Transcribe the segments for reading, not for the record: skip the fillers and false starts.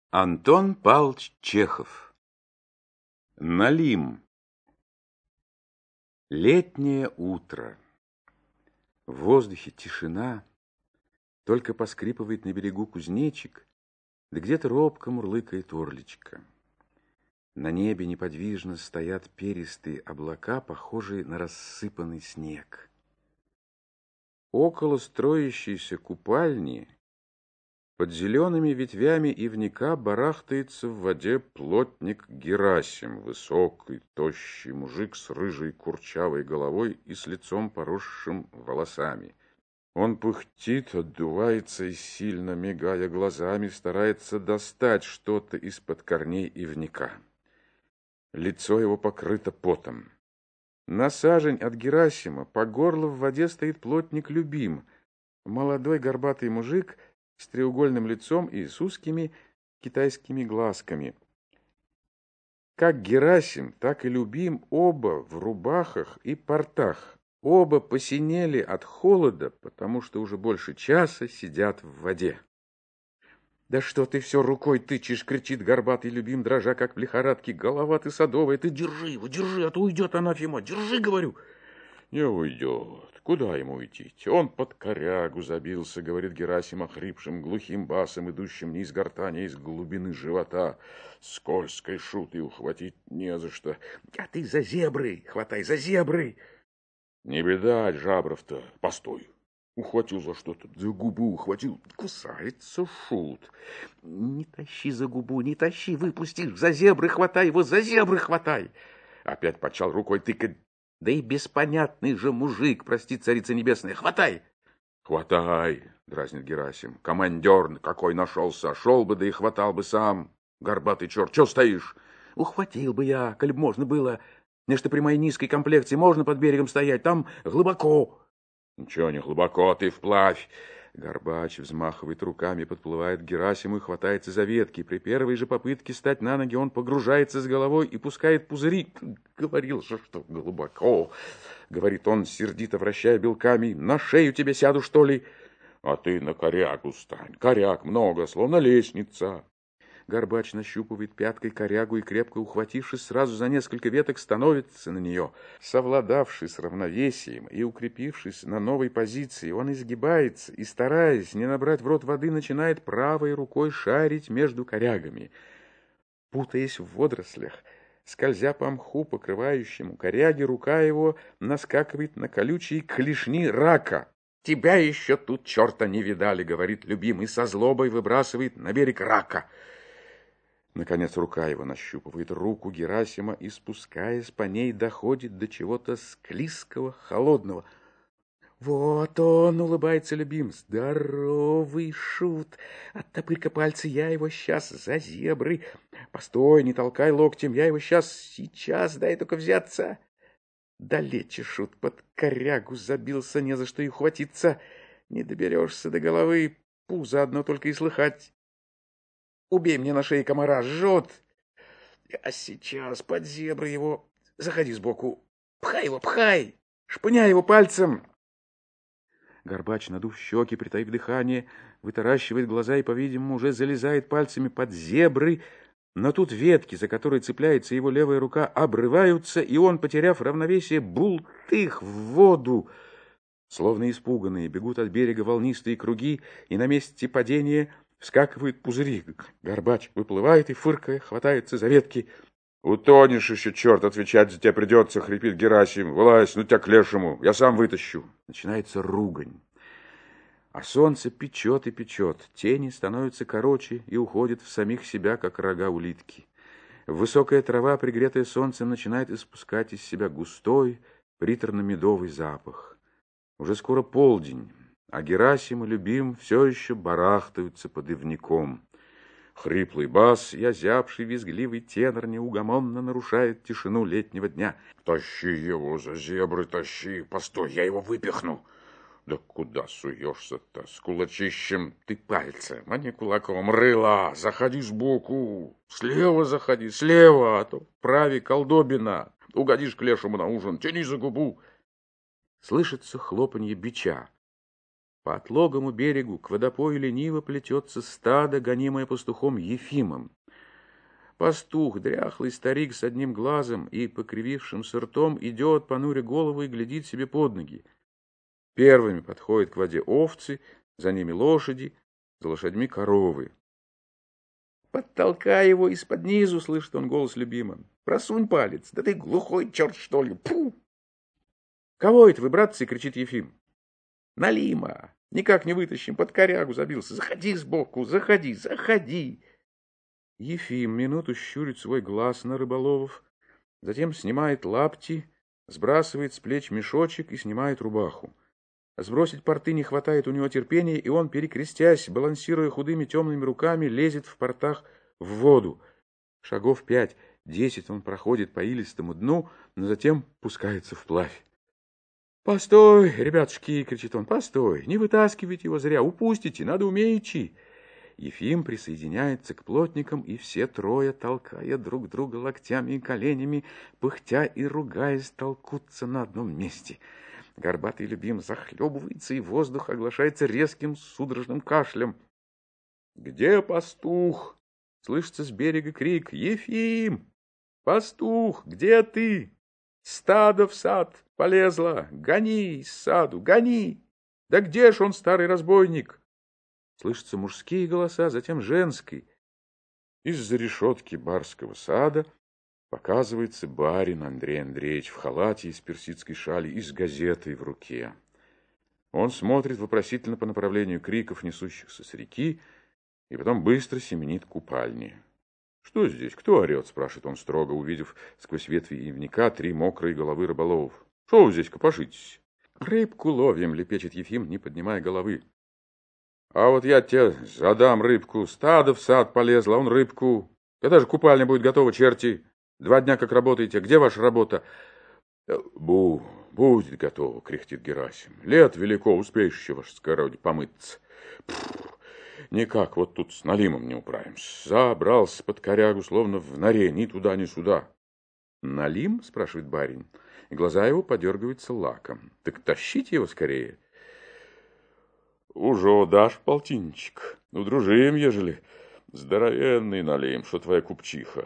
Антон Павлович Чехов. Налим. Летнее утро. В воздухе тишина, только поскрипывает на берегу кузнечик, да где-то робко мурлыкает орличко. На небе неподвижно стоят перистые облака, похожие на рассыпанный снег. Около строящейся купальни под зелеными ветвями ивника барахтается в воде плотник Герасим, высокий, тощий мужик с рыжей курчавой головой и с лицом поросшим волосами. Он пыхтит, отдувается и, сильно мигая глазами, старается достать что-то из-под корней ивника. Лицо его покрыто потом. На сажень от Герасима по горло в воде стоит плотник Любим, молодой горбатый мужик с треугольным лицом и с узкими китайскими глазками. Как Герасим, так и Любим оба в рубахах и портах. Оба посинели от холода, потому что уже больше часа сидят в воде. «Да что ты все рукой тычешь!» — кричит горбатый Любим, дрожа как в лихорадке. «Голова ты садовая, ты держи его, держи, а то уйдет анафема! Держи, говорю!» «Не уйдет. Куда ему уйти? Он под корягу забился», — говорит Герасим охрипшим, глухим басом, идущим не из гортани, а из глубины живота. «Скользкой шут, и ухватить не за что». «А ты за зебры! Хватай за зебры!» «Не видать жабров-то. Постой. Ухватил за что-то, за губу ухватил. Кусается шут». «Не тащи за губу, не тащи, выпустишь. За зебры хватай его, за зебры хватай». Опять почал рукой тыкать. «Да и беспонятный же мужик, прости, царица небесная, хватай!» «Хватай!» — дразнит Герасим. «Командер какой нашелся, шел бы, да и хватал бы сам. Горбатый черт, чего стоишь?» «Ухватил бы я, коль б можно было. Нечто при моей низкой комплекции можно под берегом стоять, там глубоко». «Ничего не глубоко, ты вплавь». Горбач взмахивает руками, подплывает к Герасиму и хватается за ветки. При первой же попытке встать на ноги он погружается с головой и пускает пузыри. «Говорил же, что глубоко», — говорит он, сердито вращая белками. «На шею тебе сяду, что ли?» «А ты на корягу стань. Коряг много, словно лестница». Горбач нащупывает пяткой корягу и, крепко ухватившись сразу за несколько веток, становится на нее. Совладавший с равновесием и укрепившись на новой позиции, он изгибается и, стараясь не набрать в рот воды, начинает правой рукой шарить между корягами. Путаясь в водорослях, скользя по мху, покрывающему коряги, рука его наскакивает на колючие клешни рака. «Тебя еще тут черта не видали», — говорит Любимый, со злобой выбрасывает на берег рака. Наконец рука его нащупывает руку Герасима и, спускаясь по ней, доходит до чего-то склизкого, холодного. «Вот он!» — улыбается Любим. «Здоровый шут! Оттопырь-ка пальцы, я его сейчас за зебры! Постой, не толкай локтем, я его сейчас, дай только взяться!» Далече шут под корягу забился, не за что и ухватиться. Не доберешься до головы, пузо одно только и слыхать. «Убей мне на шее комара, жжет!» «А сейчас под зебры его. Заходи сбоку. Пхай его, пхай! Шпыняй его пальцем!» Горбач, надув щеки, притаив дыхание, вытаращивает глаза и, по-видимому, уже залезает пальцами под зебры. Но тут ветки, за которые цепляется его левая рука, обрываются, и он, потеряв равновесие, бултых в воду. Словно испуганные, бегут от берега волнистые круги, и на месте падения вскакивают пузыри. Горбач выплывает и, фыркая, хватается за ветки. «Утонешь еще, черт, отвечать за тебя придется», — хрипит Герасим. «Вылазь, ну тебя к лешему, я сам вытащу». Начинается ругань. А солнце печет и печет, тени становятся короче и уходят в самих себя, как рога улитки. Высокая трава, пригретая солнцем, начинает испускать из себя густой, приторно-медовый запах. Уже скоро полдень, а Герасим и Любим все еще барахтаются под ивником. Хриплый бас и озябший визгливый тенор неугомонно нарушает тишину летнего дня. «Тащи его за зебры, тащи! Постой, я его выпихну!» «Да куда суешься-то? С кулачищем ты пальцем, а не кулаком. Рыла, заходи сбоку, слева заходи, слева, а то правее колдобина. Угодишь к лешему на ужин, тяни за губу». Слышится хлопанье бича. По отлогому берегу к водопою лениво плетется стадо, гонимое пастухом Ефимом. Пастух, дряхлый старик с одним глазом и покривившимся ртом, идет, понуря голову, и глядит себе под ноги. Первыми подходят к воде овцы, за ними лошади, за лошадьми коровы. «Подтолкай его из-под низу!» — слышит он голос любимым. «Просунь палец! Да ты глухой черт, что ли! Пу!» «Кого это вы, братцы?» — кричит Ефим. «Налима! Никак не вытащим, под корягу забился! Заходи сбоку! Заходи! Заходи!» Ефим минуту щурит свой глаз на рыболовов, затем снимает лапти, сбрасывает с плеч мешочек и снимает рубаху. Сбросить порты не хватает у него терпения, и он, перекрестясь, балансируя худыми темными руками, лезет в портах в воду. Шагов 5-10 он проходит по илистому дну, но затем пускается вплавь. «Постой, ребятушки!» — кричит он. «Постой! Не вытаскивайте его зря! Упустите! Надо умеючи!» Ефим присоединяется к плотникам, и все трое, толкая друг друга локтями и коленями, пыхтя и ругаясь, толкутся на одном месте. Горбатый любим захлебывается, и воздух оглашается резким судорожным кашлем. «Где пастух?» — слышится с берега крик. «Ефим! Пастух, где ты? Стадо в сад полезло! Гони из саду, гони! Да где ж он, старый разбойник?» Слышатся мужские голоса, затем женский. Из-за решетки барского сада показывается барин Андрей Андреевич в халате из персидской шали и с газетой в руке. Он смотрит вопросительно по направлению криков, несущихся с реки, и потом быстро семенит к купальне. «Что здесь? Кто орет?» — спрашивает он строго, увидев сквозь ветви ивника 3 мокрые головы рыболовов. «Что вы здесь копошитесь?» «Рыбку ловим», — лепечет Ефим, не поднимая головы. «А вот я тебе задам рыбку. Стадо в сад полезло, а он рыбку. Когда же купальня будет готова, черти? 2 дня как работаете. Где ваша работа?» Будет готово», — кряхтит Герасим. «Лет велико, успеешь еще, ваше скородие, помыться. Никак вот тут с Налимом не управимся. Забрался под корягу, словно в норе, ни туда, ни сюда». «Налим?» — спрашивает барин, и глаза его подергиваются лаком. «Так тащите его скорее». «Уже дашь полтинничек? Удружим, ежели здоровенный Налим, что твоя купчиха.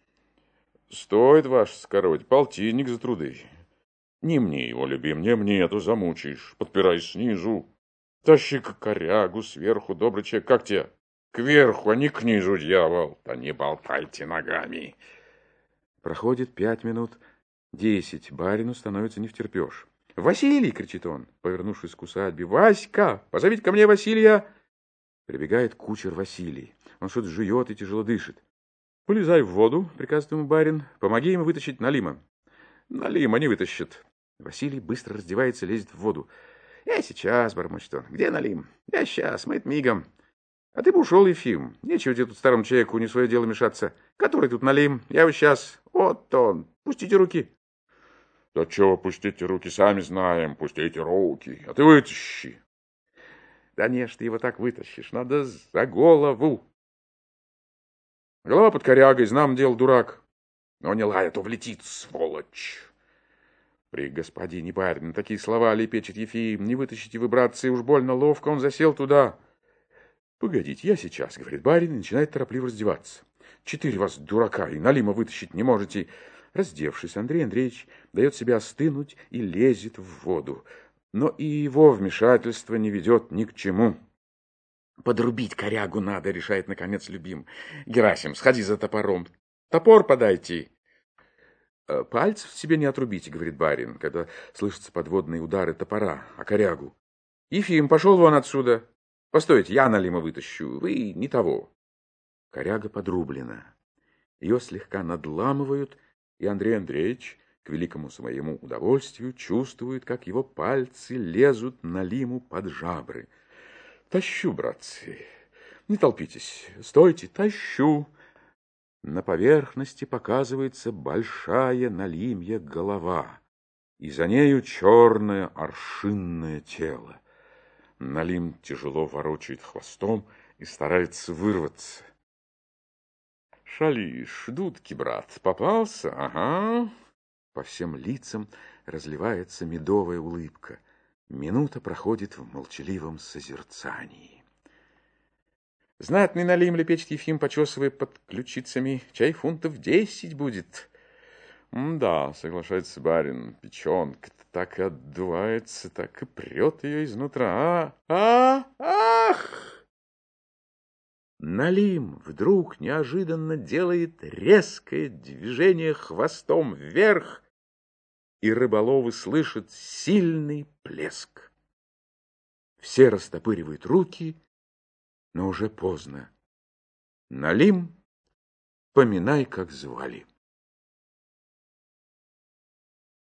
Стоит, ваш скородь, полтинник за труды. Не мне его, любим, не мне, а то замучаешь. Подпирай снизу. Тащи к корягу сверху, добрый человек. Как тебе? Кверху, а не к низу, дьявол. Да не болтайте ногами». Проходит 5 минут, 10. Барину становится невтерпеж. «Василий!» — кричит он, повернувшись к усадьбе. «Васька! Позовите ко мне Василия!» Прибегает кучер Василий. Он что-то жует и тяжело дышит. «Полезай в воду», — приказывает ему барин. «Помоги ему вытащить Налима». «Налима не вытащит». Василий быстро раздевается, лезет в воду. «Я сейчас», — бормочет он. «Где Налим? Я сейчас, мы это мигом». «А ты бы ушел, Ефим. Нечего тебе тут старому человеку не свое дело мешаться. Который тут Налим? Я его сейчас. Вот он. Пустите руки». «Да чего, пустите руки, сами знаем, пустите руки, а ты вытащи». «Да не ж ты его так вытащишь, надо за голову». «Голова под корягой, знам дело, дурак. Но не лай, а то влетит, сволочь». «При господине барин, такие слова лепечет Ефим, не вытащите вы, братцы, уж больно ловко он засел туда». «Погодите, я сейчас», — говорит барин, и начинает торопливо раздеваться. «4 вас, дурака, и Налима вытащить не можете». Раздевшись, Андрей Андреевич дает себе остынуть и лезет в воду. Но и его вмешательство не ведет ни к чему. «Подрубить корягу надо», — решает, наконец, любим. «Герасим, сходи за топором. Топор подайте». «Пальцев себе не отрубите», — говорит барин, когда слышатся подводные удары топора о корягу. «Ефим, пошел вон отсюда. Постойте, я Налима вытащу. Вы не того». Коряга подрублена. Ее слегка надламывают, и Андрей Андреевич, к великому своему удовольствию, чувствует, как его пальцы лезут Налиму под жабры. «Тащу, братцы, не толпитесь, стойте, тащу». На поверхности показывается большая Налимья голова, и за нею черное аршинное тело. Налим тяжело ворочает хвостом и старается вырваться. «Шалишь, дудки, брат, попался? Ага». По всем лицам разливается медовая улыбка. Минута проходит в молчаливом созерцании. Знатный налим, лепечет Ефим, почесывая под ключицами. Чай фунтов 10 будет. Да, соглашается барин, печенка-то так и отдувается, так и прет ее изнутра. Ах! Налим вдруг неожиданно делает резкое движение хвостом вверх, и рыболовы слышат сильный плеск. Все растопыривают руки, но уже поздно. Налим, поминай, как звали.